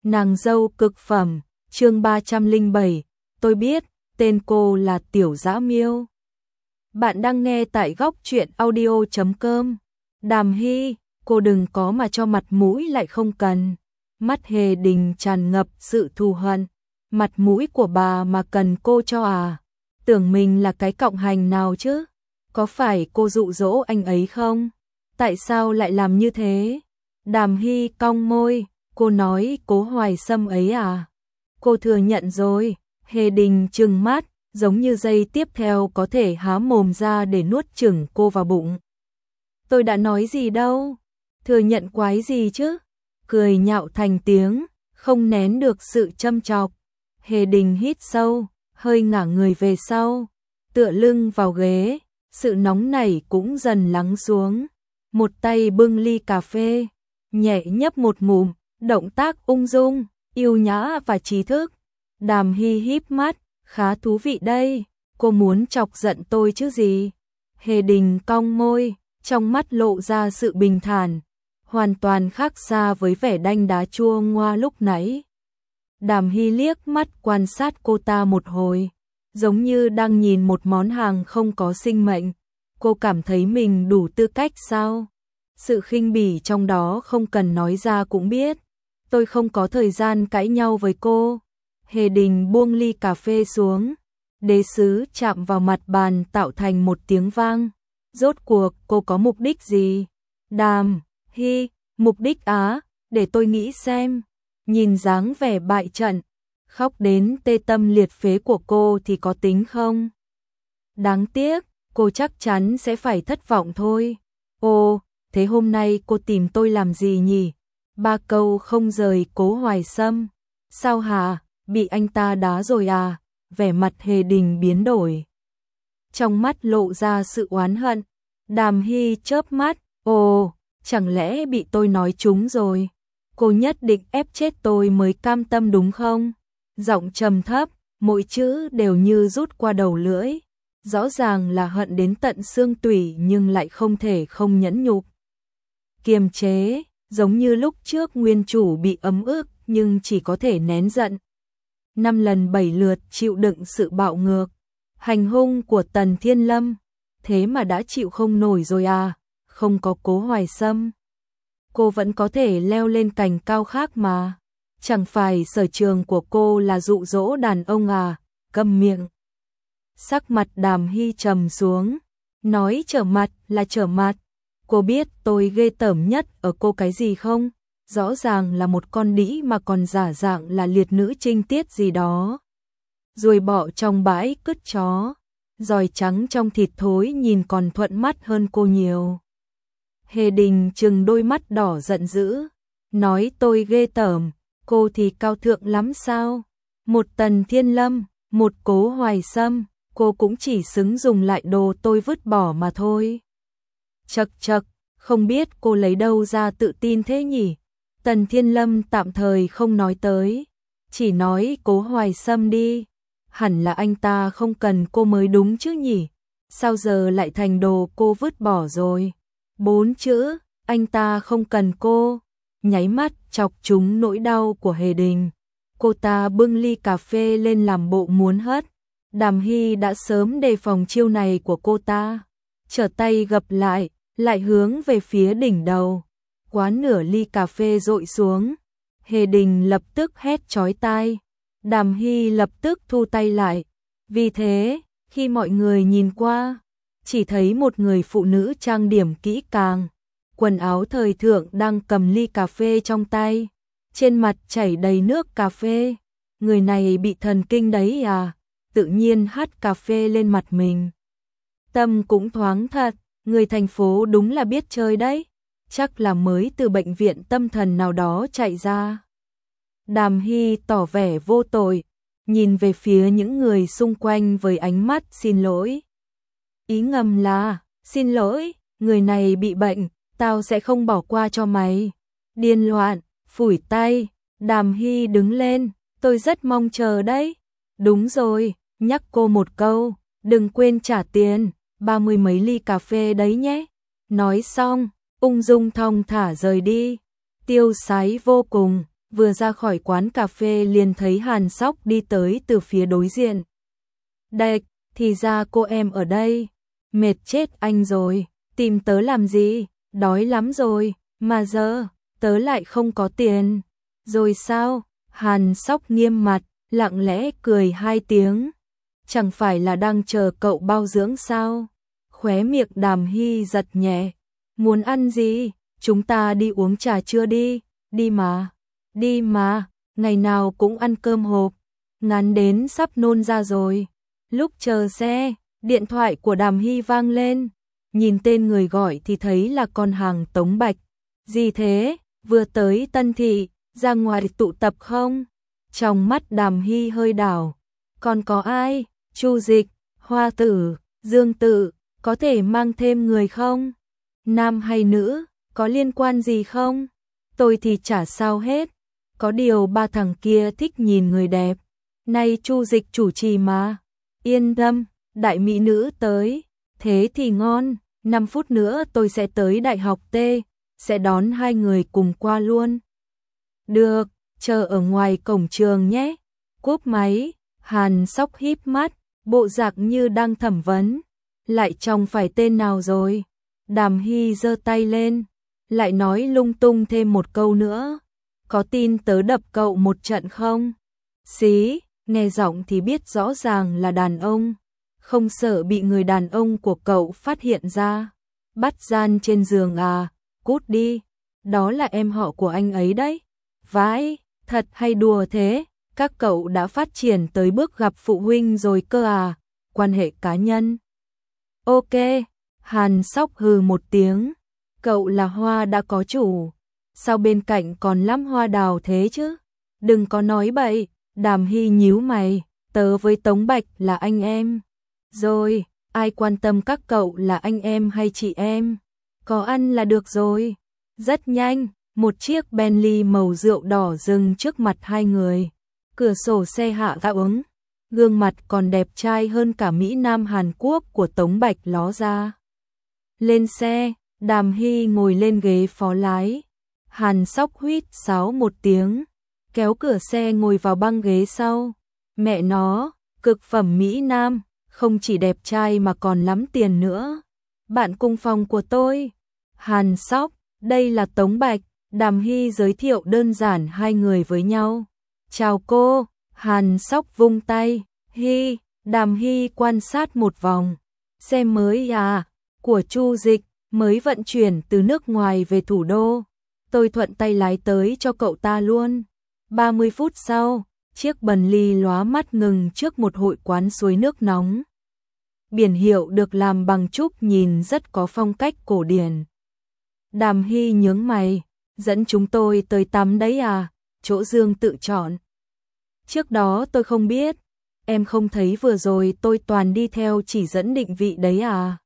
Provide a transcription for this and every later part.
Nàng dâu cực phẩm, chương 307, tôi biết, tên cô là Tiểu Dã Miêu. Bạn đang nghe tại góc truyện audio.com. Đàm Hy, cô đừng có mà cho mặt mũi lại không cần. Mắt Hề Đình tràn ngập sự thù hận. Mặt mũi của bà mà cần cô cho à? Tưởng mình là cái cọng hành nào chứ? Có phải cô dụ dỗ anh ấy không? Tại sao lại làm như thế? Đàm Hy cong môi, cô nói Cố Hoài Sâm ấy à? Cô thừa nhận rồi. Hề Đình trừng mắt, giống như giây tiếp theo có thể há mồm ra để nuốt chửng cô vào bụng. Tôi đã nói gì đâu? Thừa nhận quái gì chứ? Cười nhạo thành tiếng, không nén được sự châm chọc. Hề Đình hít sâu, hơi ngả người về sau, tựa lưng vào ghế, sự nóng nảy cũng dần lắng xuống. Một tay bưng ly cà phê, nhẹ nhấp một ngụm, động tác ung dung, yêu nhã và trí thức. Đàm Hy híp mắt, khá thú vị đây, cô muốn chọc giận tôi chứ gì? Hề Đình cong môi, trong mắt lộ ra sự bình thản, hoàn toàn khác xa với vẻ đanh đá chua ngoa lúc nãy. Đàm Hy liếc mắt quan sát cô ta một hồi, giống như đang nhìn một món hàng không có sinh mệnh. Cô cảm thấy mình đủ tư cách sao? Sự khinh bỉ trong đó không cần nói ra cũng biết. Tôi không có thời gian cãi nhau với cô. Hề Đình buông ly cà phê xuống, đế sứ chạm vào mặt bàn tạo thành một tiếng vang. Rốt cuộc cô có mục đích gì? Đàm Hy, mục đích á, để tôi nghĩ xem. Nhìn dáng vẻ bại trận, khóc đến tê tâm liệt phế của cô thì có tính không? Đáng tiếc, cô chắc chắn sẽ phải thất vọng thôi. Ồ, thế hôm nay cô tìm tôi làm gì nhỉ? 3 câu không rời Cố Hoài Sâm. Sao hả? Bị anh ta đá rồi à? Vẻ mặt Hề Đình biến đổi, trong mắt lộ ra sự oán hận. Đàm Hy chớp mắt, ồ, chẳng lẽ bị tôi nói trúng rồi? Cô nhất định ép chết tôi mới cam tâm đúng không? Giọng trầm thấp, mỗi chữ đều như rút qua đầu lưỡi. Rõ ràng là hận đến tận xương tủy nhưng lại không thể không nhẫn nhục. Kiềm chế, giống như lúc trước nguyên chủ bị ấm ức nhưng chỉ có thể nén giận. 5 lần 7 lượt chịu đựng sự bạo ngược, hành hung của Tần Thiên Lâm. Thế mà đã chịu không nổi rồi à? Không có Cố Hoài Sâm, cô vẫn có thể leo lên cành cao khác mà. Chẳng phải sở trường của cô là dụ dỗ đàn ông à? Câm miệng. Sắc mặt Đàm Hy trầm xuống, nói trở mặt là trở mặt. Cô biết tôi ghê tởm nhất ở cô cái gì không? Rõ ràng là một con đĩ mà còn giả dạng là liệt nữ trinh tiết gì đó. Ruồi bọ trong bãi cứt chó, giòi trắng trong thịt thối nhìn còn thuận mắt hơn cô nhiều. Hề Đình trừng đôi mắt đỏ giận dữ, nói tôi ghê tởm, cô thì cao thượng lắm sao? Một Tần Thiên Lâm, một Cố Hoài Sâm, cô cũng chỉ xứng dùng lại đồ tôi vứt bỏ mà thôi. Chậc chậc, không biết cô lấy đâu ra tự tin thế nhỉ? Tần Thiên Lâm tạm thời không nói tới, chỉ nói Cố Hoài Sâm đi. Hẳn là anh ta không cần cô mới đúng chứ nhỉ? Sao giờ lại thành đồ cô vứt bỏ rồi? 4 chữ, anh ta không cần cô, nháy mắt chọc trúng nỗi đau của Hề Đình. Cô ta bưng ly cà phê lên làm bộ muốn hất. Đàm Hy đã sớm đề phòng chiêu này của cô ta, trở tay gập lại hướng về phía đỉnh đầu. Quá nửa ly cà phê dội xuống, Hề Đình lập tức hét chói tai. Đàm Hy lập tức thu tay lại. Vì thế, khi mọi người nhìn qua, chỉ thấy một người phụ nữ trang điểm kỹ càng, quần áo thời thượng đang cầm ly cà phê trong tay, trên mặt chảy đầy nước cà phê. Người này bị thần kinh đấy à? Tự nhiên hắt cà phê lên mặt mình. Tâm cũng thoáng thật, người thành phố đúng là biết chơi đấy. Chắc là mới từ bệnh viện tâm thần nào đó chạy ra. Đàm Hy tỏ vẻ vô tội, nhìn về phía những người xung quanh với ánh mắt xin lỗi. Ý ngầm là, xin lỗi, người này bị bệnh, tao sẽ không bỏ qua cho mày. Điên loạn, phủi tay, Đàm Hy đứng lên, tôi rất mong chờ đấy. Đúng rồi, nhắc cô một câu, đừng quên trả tiền, 30 mấy ly cà phê đấy nhé. Nói xong, ung dung thong thả rời đi, tiêu sái vô cùng. vừa ra khỏi quán cà phê liền thấy Hàn Sóc đi tới từ phía đối diện. Đệch, thì ra cô em ở đây, mệt chết anh rồi, tìm tớ làm gì, đói lắm rồi, mà giờ, tớ lại không có tiền. Rồi sao? Hàn Sóc nghiêm mặt, lặng lẽ cười 2 tiếng. Chẳng phải là đang chờ cậu bao dưỡng sao? Khóe miệng Đàm Hy giật nhẹ. Muốn ăn gì? Chúng ta đi uống trà trưa đi, đi mà, ngày nào cũng ăn cơm hộp, ngán đến sắp nôn ra rồi. Lúc chờ xe, điện thoại của Đàm Hy vang lên, nhìn tên người gọi thì thấy là con hàng Tống Bạch. Gì thế, vừa tới Tân Thị, ra ngoài tụ tập không? Trong mắt Đàm Hy hơi đảo, còn có ai? Chu Dịch, Hoa Tử, Dương Tự, có thể mang thêm người không? Nam hay nữ, có liên quan gì không? Tôi thì chả sao hết, có điều 3 thằng kia thích nhìn người đẹp. Nay Chu Dịch chủ trì mà, yên tâm, đại mỹ nữ tới, thế thì ngon, 5 phút nữa tôi sẽ tới Đại học T, sẽ đón 2 người cùng qua luôn. Được, chờ ở ngoài cổng trường nhé. Cúp máy, Hàn Sóc híp mắt, bộ dạng như đang thẩm vấn. Lại chồng phải tên nào rồi? Đàm Hy giơ tay lên, lại nói lung tung thêm một câu nữa. Có tin tớ đập cậu một trận không? Xí, nghe giọng thì biết rõ ràng là đàn ông. Không sợ bị người đàn ông của cậu phát hiện ra. Bắt gian trên giường à, cút đi. Đó là em họ của anh ấy đấy. Vãi, thật hay đùa thế? Các cậu đã phát triển tới bước gặp phụ huynh rồi cơ à? Quan hệ cá nhân. Ok, Hàn Sóc hừ một tiếng. Cậu là hoa đã có chủ, sao bên cạnh còn lắm hoa đào thế chứ? Đừng có nói bậy. Đàm Hy nhíu mày, tớ với Tống Bạch là anh em. Rồi, ai quan tâm các cậu là anh em hay chị em? Có ăn là được rồi. Rất nhanh, một chiếc Bentley màu rượu đỏ dừng trước mặt hai người. Cửa sổ xe hạ ga ứng, gương mặt còn đẹp trai hơn cả Mỹ Nam Hàn Quốc của Tống Bạch ló ra. Lên xe, Đàm Hy ngồi lên ghế phó lái. Hàn Sóc huýt sáo một tiếng, kéo cửa xe ngồi vào băng ghế sau. Mẹ nó, cực phẩm Mỹ Nam, không chỉ đẹp trai mà còn lắm tiền nữa. Bạn cùng phòng của tôi. Hàn Sóc, đây là Tống Bạch. Đàm Hy giới thiệu đơn giản hai người với nhau. Chào cô. Hàn Sóc vung tay. Hy. Đàm Hy quan sát một vòng. Xe mới à, của Chu Dịch, mới vận chuyển từ nước ngoài về thủ đô. Tôi thuận tay lái tới cho cậu ta luôn. 30 phút sau, chiếc Bentley lóa mắt ngừng trước một hội quán suối nước nóng. Biển hiệu được làm bằng trúc nhìn rất có phong cách cổ điển. Đàm Hy nhướng mày, dẫn chúng tôi tới tắm đấy à, chỗ Dương tự chọn. Trước đó tôi không biết, em không thấy vừa rồi tôi toàn đi theo chỉ dẫn định vị đấy à.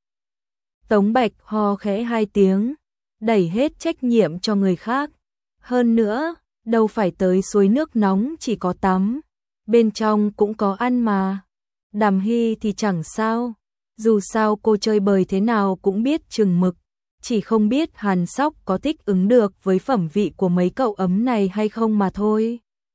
Tống Bạch ho khẽ 2 tiếng, đẩy hết trách nhiệm cho người khác. Hơn nữa, đâu phải tới suối nước nóng chỉ có tắm, bên trong cũng có ăn mà. Đàm Hy thì chẳng sao, dù sao cô chơi bời thế nào cũng biết chừng mực, chỉ không biết Hàn Sóc có thích ứng được với phẩm vị của mấy cậu ấm này hay không mà thôi.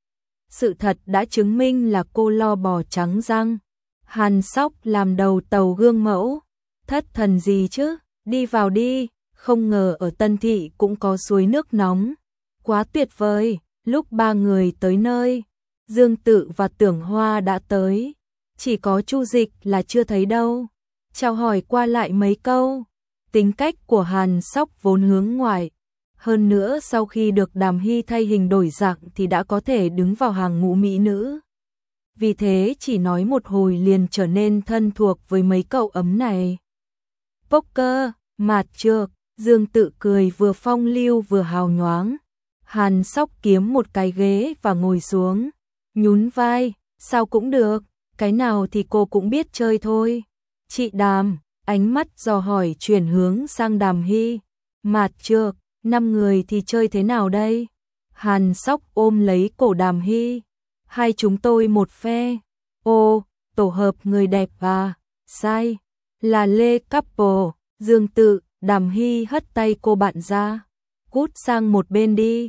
Sự thật đã chứng minh là cô lo bò trắng răng. Hàn Sóc làm đầu tàu gương mẫu, thất thần gì chứ, đi vào đi, không ngờ ở Tân Thị cũng có suối nước nóng. Quá tuyệt vời. Lúc 3 người tới nơi, Dương Tự và Tưởng Hoa đã tới, chỉ có Chu Dịch là chưa thấy đâu. Chào hỏi qua lại mấy câu. Tính cách của Hàn Sóc vốn hướng ngoại, hơn nữa sau khi được Đàm Hy thay hình đổi dạng thì đã có thể đứng vào hàng ngũ mỹ nữ. Vì thế chỉ nói một hồi liền trở nên thân thuộc với mấy cậu ấm này. Poker, mạt trược, Dương Tự cười vừa phong lưu vừa hào nhoáng. Hàn Sóc kiếm một cái ghế và ngồi xuống, nhún vai, sao cũng được, cái nào thì cô cũng biết chơi thôi. Chị Đàm, ánh mắt dò hỏi chuyển hướng sang Đàm Hy. Mạt trược, 5 người thì chơi thế nào đây? Hàn Sóc ôm lấy cổ Đàm Hy. Hai chúng tôi một phe. Ô, tổ hợp người đẹp à? Sai, là Lê Couple. Dương Tự, Đàm Hy hất tay cô bạn ra. Cút sang một bên đi.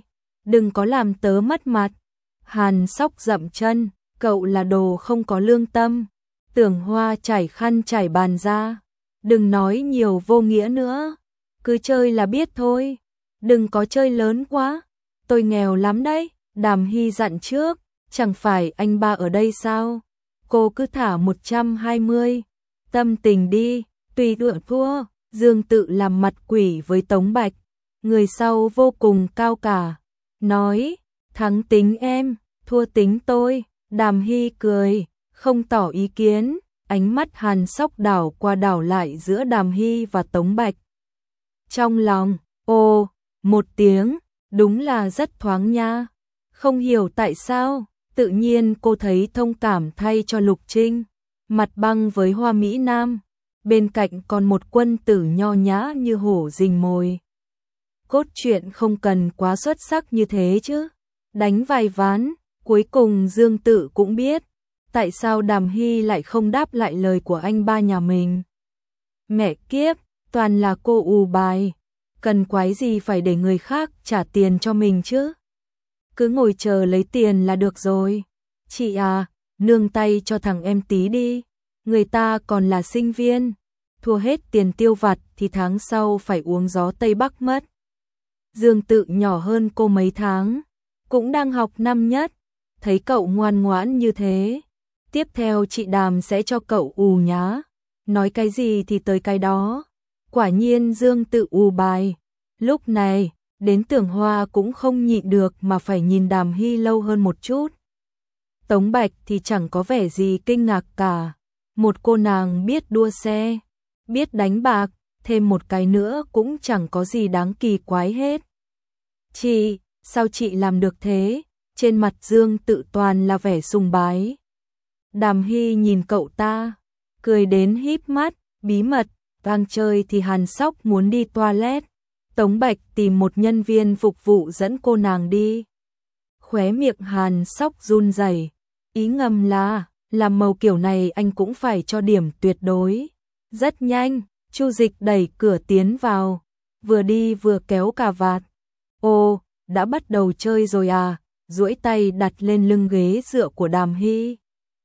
đừng có làm tớ mất mặt. Hàn Sóc dậm chân, cậu là đồ không có lương tâm. Tưởng Hoa chải khăn chải bàn ra, đừng nói nhiều vô nghĩa nữa, cứ chơi là biết thôi, đừng có chơi lớn quá, tôi nghèo lắm đấy. Đàm Hy dặn trước, chẳng phải anh ba ở đây sao, cô cứ thả 120, tâm tình đi, tùy tiện thua. Dương Tự làm mặt quỷ với Tống Bạch, người sau vô cùng cao cả, nói, thắng tính em, thua tính tôi. Đàm Hy cười, không tỏ ý kiến, ánh mắt Hàn Sóc đảo qua đảo lại giữa Đàm Hy và Tống Bạch. Trong lòng, ô, một tiếng, đúng là rất thoáng nha. Không hiểu tại sao, tự nhiên cô thấy thông cảm thay cho Lục Trinh, mặt băng với Hoa Mỹ Nam, bên cạnh còn một quân tử nho nhã như hổ rình mồi. Cốt truyện không cần quá xuất sắc như thế chứ, đánh vài ván, cuối cùng Dương Tự cũng biết, tại sao Đàm Hy lại không đáp lại lời của anh ba nhà mình. Mẹ kiếp, toàn là cô ù bài, cần quái gì phải để người khác trả tiền cho mình chứ. Cứ ngồi chờ lấy tiền là được rồi. Chị à, nương tay cho thằng em tí đi, người ta còn là sinh viên, thua hết tiền tiêu vặt thì tháng sau phải uống gió Tây Bắc mất. Dương Tự nhỏ hơn cô mấy tháng, cũng đang học năm nhất, thấy cậu ngoan ngoãn như thế, tiếp theo chị Đàm sẽ cho cậu ù nhá, nói cái gì thì tới cái đó. Quả nhiên Dương Tự ù bài. Lúc này, đến Tưởng Hoa cũng không nhịn được mà phải nhìn Đàm Hy lâu hơn một chút. Tống Bạch thì chẳng có vẻ gì kinh ngạc cả, một cô nàng biết đua xe, biết đánh bạc, thêm một cái nữa cũng chẳng có gì đáng kỳ quái hết. Chị, sao chị làm được thế? Trên mặt Dương Tự toàn là vẻ sùng bái. Đàm Hy nhìn cậu ta, cười đến híp mắt, bí mật, đang chơi thì Hàn Sóc muốn đi toilet. Tống Bạch tìm một nhân viên phục vụ dẫn cô nàng đi. Khóe miệng Hàn Sóc run rẩy, ý ngầm là, làm màu kiểu này anh cũng phải cho điểm tuyệt đối. Rất nhanh, Chu Dịch đẩy cửa tiến vào, vừa đi vừa kéo cà vạt. Ô, đã bắt đầu chơi rồi à? Duỗi tay đặt lên lưng ghế dựa của Đàm Hy.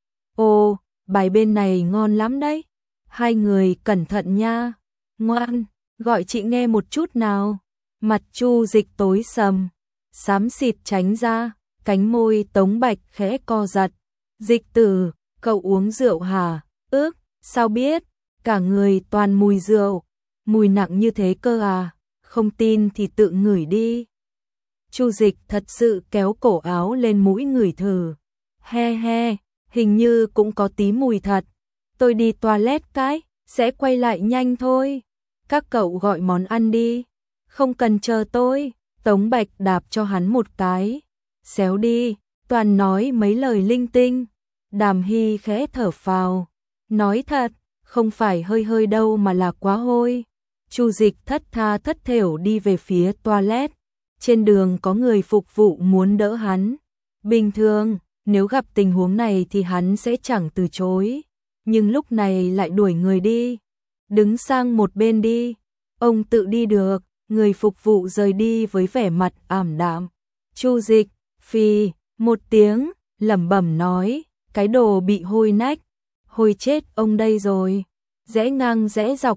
Ô, bài bên này ngon lắm đấy. Hai người cẩn thận nha. Ngoan, gọi chị nghe một chút nào. Mặt Chu Dịch tối sầm, xám xịt tránh ra, cánh môi Tống Bạch khẽ co giật. Dịch Tử, cậu uống rượu hả? Ước, sao biết? Cả người toàn mùi rượu, mùi nặng như thế cơ à? Không tin thì tự ngửi đi. Chu Dịch thật sự kéo cổ áo lên mũi ngửi thử. He he, hình như cũng có tí mùi thật. Tôi đi toilet cái, sẽ quay lại nhanh thôi. Các cậu gọi món ăn đi. Không cần chờ tôi. Tống Bạch đạp cho hắn một cái. Xéo đi, toàn nói mấy lời linh tinh. Đàm Hy khẽ thở phào. Nói thật, không phải hơi hơi đâu mà là quá hôi. Chu Dịch thất tha thất thểu đi về phía toilet. Trên đường có người phục vụ muốn đỡ hắn. Bình thường, nếu gặp tình huống này thì hắn sẽ chẳng từ chối. Nhưng lúc này lại đuổi người đi. Đứng sang một bên đi. Ông tự đi được. Người phục vụ rời đi với vẻ mặt ảm đạm. Chu Dịch, phì, một tiếng, lẩm bẩm nói. Cái đồ bị hôi nách. Hôi chết ông đây rồi. Rẽ ngang rẽ dọc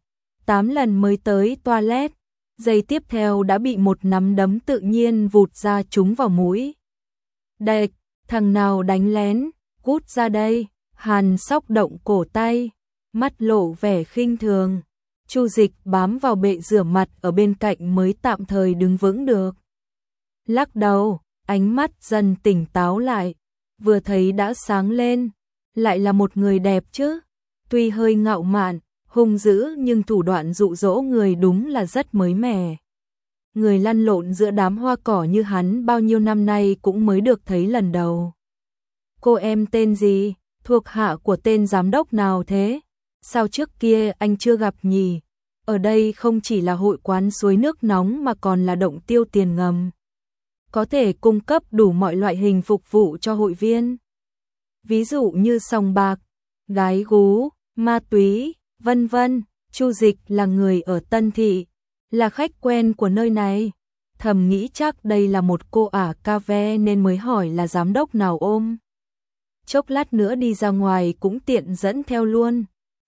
7-8 lần mới tới toilet. Giây tiếp theo đã bị một nắm đấm tự nhiên vụt ra trúng vào mũi. Đệch, thằng nào đánh lén, cút ra đây. Hàn Sóc động cổ tay, mắt lộ vẻ khinh thường. Chu Dịch bám vào bệ rửa mặt ở bên cạnh mới tạm thời đứng vững được. Lắc đầu, ánh mắt dần tỉnh táo lại, vừa thấy đã sáng lên, lại là một người đẹp chứ. Tuy hơi ngạo mạn, hung dữ nhưng thủ đoạn dụ dỗ người đúng là rất mới mẻ. Người lăn lộn giữa đám hoa cỏ như hắn bao nhiêu năm nay cũng mới được thấy lần đầu. Cô em tên gì? Thuộc hạ của tên giám đốc nào thế? Sao trước kia anh chưa gặp nhỉ? Ở đây không chỉ là hội quán suối nước nóng mà còn là động tiêu tiền ngầm. Có thể cung cấp đủ mọi loại hình phục vụ cho hội viên. Ví dụ như sòng bạc, gái gú, ma túy, vân vân. Chu Dịch là người ở Tân Thị, là khách quen của nơi này. thầm nghĩ chắc đây là một cô ả cà ve nên mới hỏi là giám đốc nào ôm. Chốc lát nữa đi ra ngoài cũng tiện dẫn theo luôn.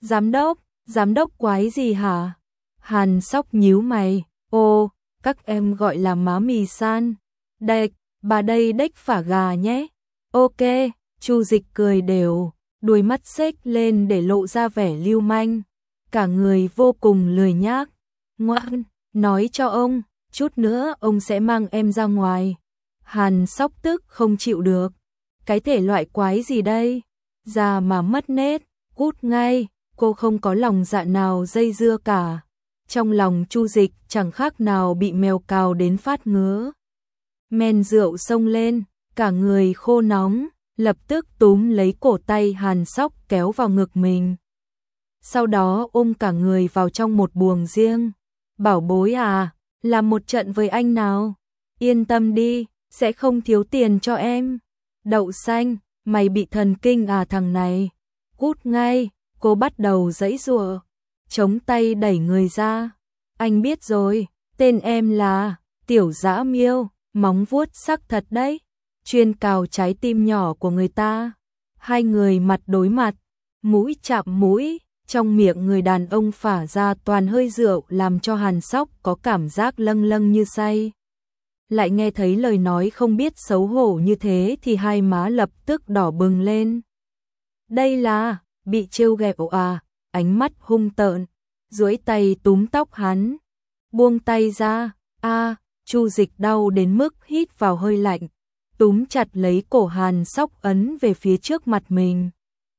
Giám đốc quái gì hả? Hàn Sóc nhíu mày, ô, các em gọi là má mì san. Đếch, bà đây đếch phả gà nhé. Ok, Chu Dịch cười đều, đuôi mắt xếch lên để lộ ra vẻ lưu manh. Cả người vô cùng lười nhác. Ngoan, nói cho ông, chút nữa ông sẽ mang em ra ngoài. Hàn Sóc tức không chịu được. Cái thể loại quái gì đây? Già mà mất nết, cút ngay, cô không có lòng dạ nào dây dưa cả. Trong lòng Chu Dịch chẳng khác nào bị mèo cào đến phát ngứa. Men rượu xông lên, cả người khô nóng, lập tức túm lấy cổ tay Hàn Sóc kéo vào ngực mình. Sau đó ôm cả người vào trong một buồng riêng. Bảo bối à, làm một trận với anh nào. Yên tâm đi, sẽ không thiếu tiền cho em. Đậu xanh, mày bị thần kinh à thằng này. Cút ngay, cô bắt đầu giãy giụa, chống tay đẩy người ra. Anh biết rồi, tên em là Tiểu Dã Miêu, móng vuốt sắc thật đấy. Chuyên cào trái tim nhỏ của người ta. Hai người mặt đối mặt, mũi chạm mũi, trong miệng người đàn ông phả ra toàn hơi rượu làm cho Hàn Sóc có cảm giác lâng lâng như say. Lại nghe thấy lời nói không biết xấu hổ như thế thì hai má lập tức đỏ bừng lên. Đây là, bị trêu ghẹo à, ánh mắt hung tợn, duỗi tay túm tóc hắn. Buông tay ra, Chu Dịch đau đến mức hít vào hơi lạnh, túm chặt lấy cổ Hàn Sóc ấn về phía trước mặt mình.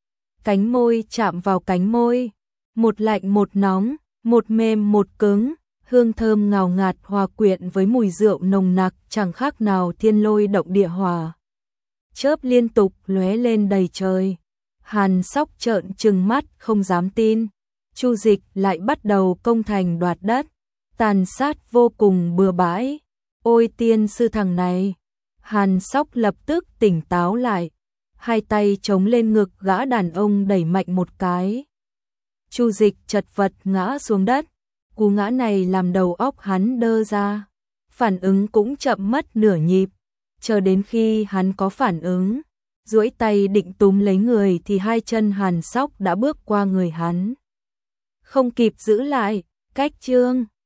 Cánh môi chạm vào cánh môi, một lạnh một nóng, một mềm một cứng, hương thơm ngào ngạt hòa quyện với mùi rượu nồng nặc chẳng khác nào thiên lôi động địa hỏa. Chớp liên tục lóe lên đầy trời. Hàn Sóc trợn trừng mắt không dám tin. Chu Dịch lại bắt đầu công thành đoạt đất, tàn sát vô cùng bừa bãi. Ôi tiên sư thằng này. Hàn Sóc lập tức tỉnh táo lại, hai tay chống lên ngực gã đàn ông đẩy mạnh một cái. Chu Dịch chật vật ngã xuống đất. Cú ngã này làm đầu óc hắn đơ ra, phản ứng cũng chậm mất nửa nhịp. Chờ đến khi hắn có phản ứng, duỗi tay định túm lấy người thì hai chân Hàn Sóc đã bước qua người hắn. Không kịp giữ lại, cách chương